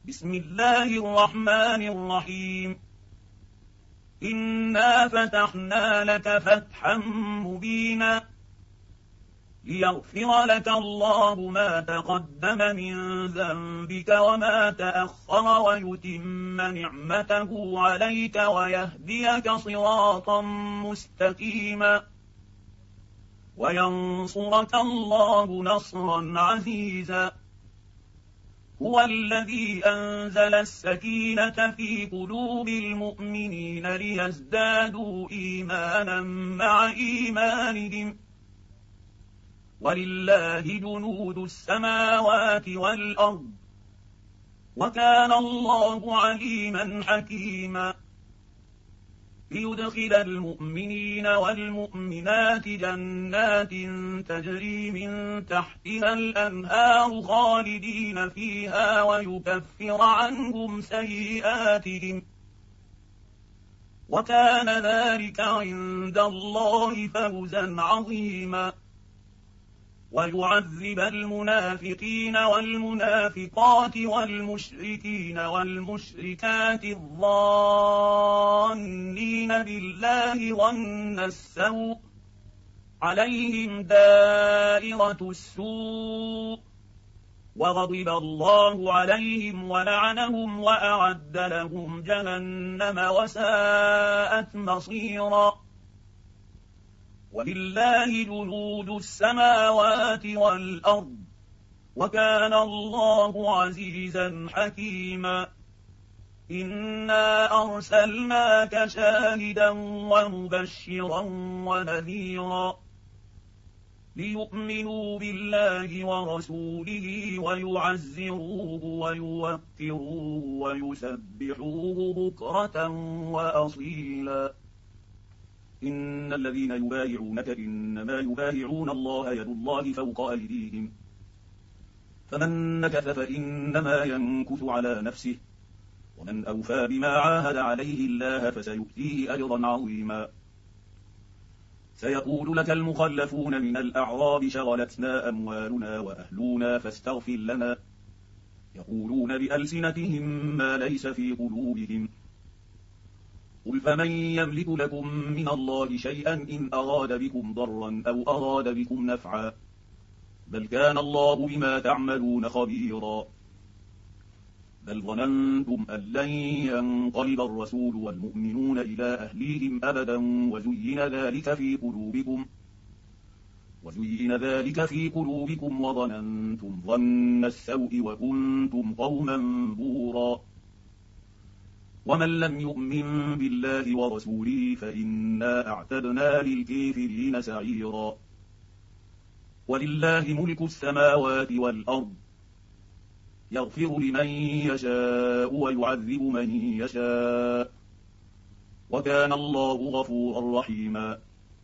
بسم الله الرحمن الرحيم. إنا فتحنا لك فتحا مبينا ليغفر لك الله ما تقدم من ذنبك وما تأخر ويتم نعمته عليك ويهديك صراطا مستقيما وينصرك الله نصرا عزيزا. هو الذي أنزل السكينة في قلوب المؤمنين ليزدادوا إيمانا مع إيمانهم ولله جنود السماوات والأرض وكان الله عليما حكيما. ليدخل المؤمنين والمؤمنات جنات تجري من تحتها الأنهار خالدين فيها ويكفر عنهم سيئاتهم وكان ذلك عند الله فوزا عظيما. ويعذب المنافقين والمنافقات والمشركين والمشركات الظانين بالله ظن السوء عليهم دائرة السوء وغضب الله عليهم ولعنهم وأعد لهم جهنم وساءت مصيرا. ولله جنود السماوات والأرض وكان الله عزيزا حكيما. إنا أرسلناك شاهدا ومبشرا ونذيرا ليؤمنوا بالله ورسوله ويعزروه ويوقروه ويسبحوه بكرة وأصيلا. إن الذين يبايعونك إنما يبايعون الله يد الله فوق أيديهم فمن نكث فإنما ينكث على نفسه ومن أوفى بما عاهد عليه الله فسيؤتيه أجرا عظيما. سيقول لك المخلفون من الأعراب شغلتنا أموالنا وأهلنا فاستغفر لنا يقولون بألسنتهم ما ليس في قلوبهم قل فمن يملك لكم من الله شيئا إن أراد بكم ضرا أو أراد بكم نفعا بل كان الله بما تعملون خبيرا. بل ظننتم أن لن ينقلب الرسول والمؤمنون إلى أهليهم أبدا وزين ذلك في قلوبكم وظننتم ظن السوء وكنتم قوما بورا. ومن لم يؤمن بالله ورسوله فإنا أعتدنا للكافرين سعيرا. ولله ملك السماوات والأرض يغفر لمن يشاء ويعذب من يشاء وكان الله غفورا رحيما.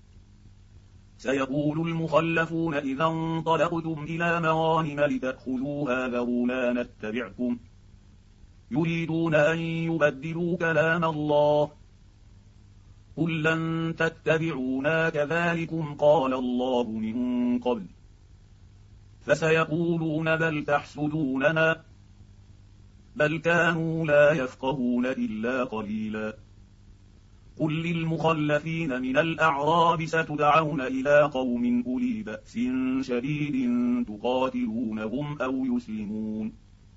سيقول المخلفون إذا انطلقتم إلى مغانم لتأخذوها ذرونا نتبعكم يريدون أن يبدلوا كلام الله قل لن تتبعونا كذلكم قال الله من قبل فسيقولون بل تحسدوننا بل كانوا لا يفقهون إلا قليلا. قل للمخلفين من الأعراب ستدعون إلى قوم أولي بأس شديد تقاتلونهم أو يسلمون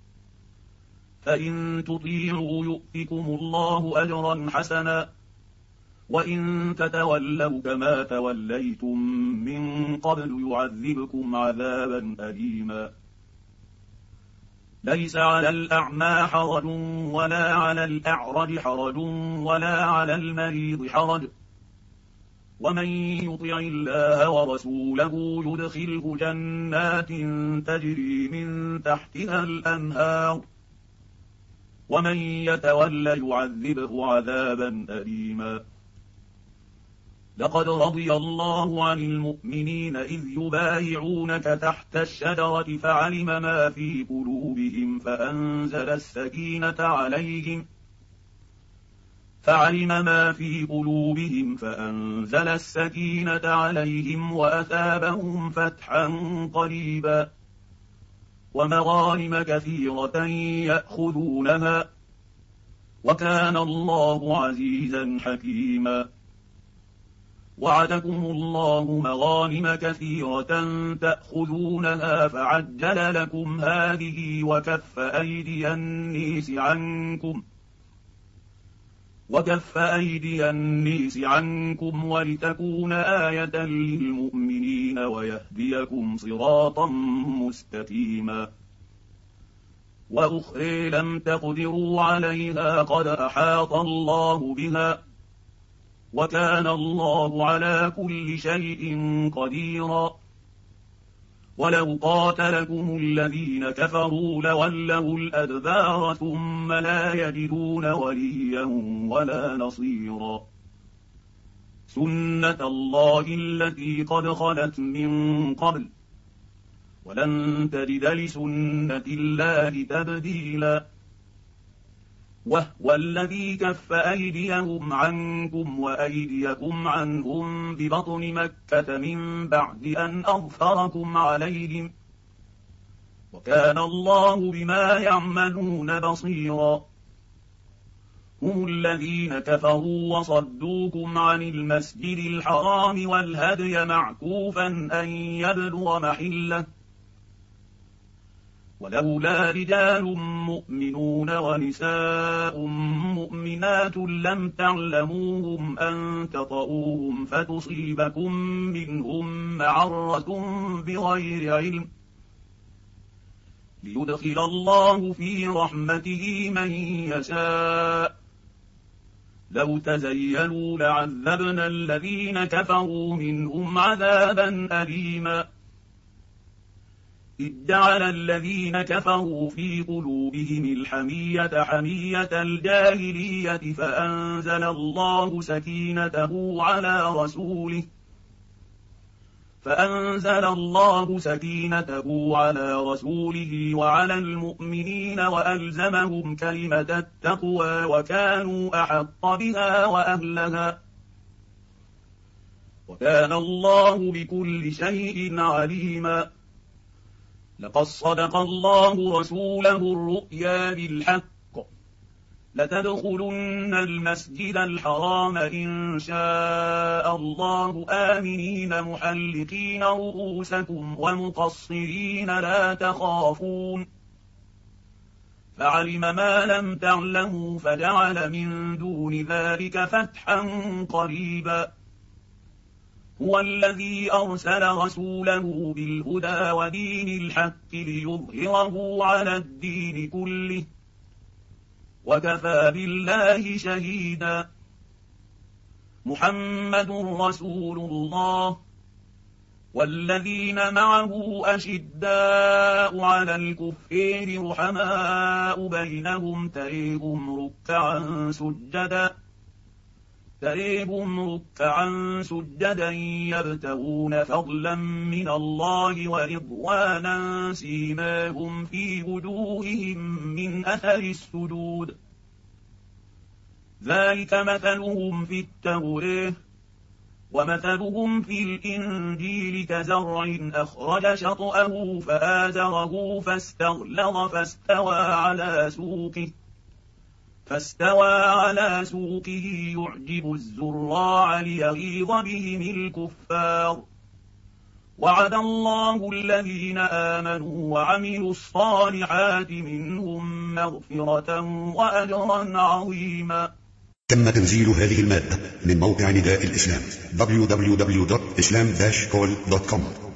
فإن تطيعوا يؤتكم الله أجرا حسنا وإن تتولوا كما توليتم من قبل يعذبكم عذابا أليما. ليس على الأعمى حرج ولا على الأعرج حرج ولا على المريض حرج ومن يطع الله ورسوله يدخله جنات تجري من تحتها الأنهار ومن يتول يعذبه عذابا أليما. لقد رضي الله عن المؤمنين إذ يبايعونك تحت الشجرة فعلم ما في قلوبهم فأنزل السكينة عليهم وأثابهم فتحا قريبا. ومغانم كثيرة يأخذونها، وكان الله عزيزا حكيما. وعدكم الله مغانم كثيرة تأخذونها فعجل لكم هذه وكف أيدي النيس عنكم ولتكون آية للمؤمنين ويهديكم صراطا مستقيما. وأخرى لم تقدروا عليها قد أحاط الله بها، وكان الله على كل شيء قديرا. ولو قاتلكم الذين كفروا لولوا الأدبار ثم لا يجدون وليا ولا نصيرا. سنة الله التي قد خلت من قبل، ولن تجد لسنة الله تبديلا. وهو الذي كف أيديهم عنكم وأيديكم عنهم ببطن مكة من بعد أن أظفركم عليهم، وكان الله بما يعملون بصيرا. هم الذين كفروا وصدوكم عن المسجد الحرام والهدي معكوفا أن يبلغ محله، ولولا رجال مؤمنون ونساء مؤمنات لم تعلموهم أن تطؤوهم فتصيبكم منهم معرة بغير علم، ليدخل الله في رحمته من يشاء. لو تزيلوا لعذبنا الذين كفروا منهم عذابا أليما. إذ جعل الذين كفروا في قلوبهم الحمية حمية الجاهلية فأنزل الله سكينته على رسوله وعلى المؤمنين وألزمهم كلمة التقوى وكانوا أحق بها وأهلها، وكان الله بكل شيء عليما. لقد صدق الله رسوله الرؤيا بالحق، لتدخلن المسجد الحرام إن شاء الله آمنين محلقين رؤوسكم ومقصرين لا تخافون، فعلم ما لم تعلموا فجعل من دون ذلك فتحا قريبا. هو الذي أرسل رسوله بالهدى ودين الحق ليظهره على الدين كله، وكفى بالله شهيدا. محمد رسول الله، والذين معه أشداء على الكفار رحماء بينهم تريهم ركعا سجدا يبتغون فضلا من الله ورضوانا سيماهم في وجوههم من أثر السجود، ذلك مثلهم في التوراة ومثلهم في الإنجيل كزرع أخرج شطأه فآزره فاستغلظ فاستوى على سوقه يعجب الزراع ليغيظ بهم الكفار. وعد الله الذين آمنوا وعملوا الصالحات منهم مغفرة وأجرا عظيما. تم تنزيل هذه المادة من موقع نداء الإسلام www.islam-call.com.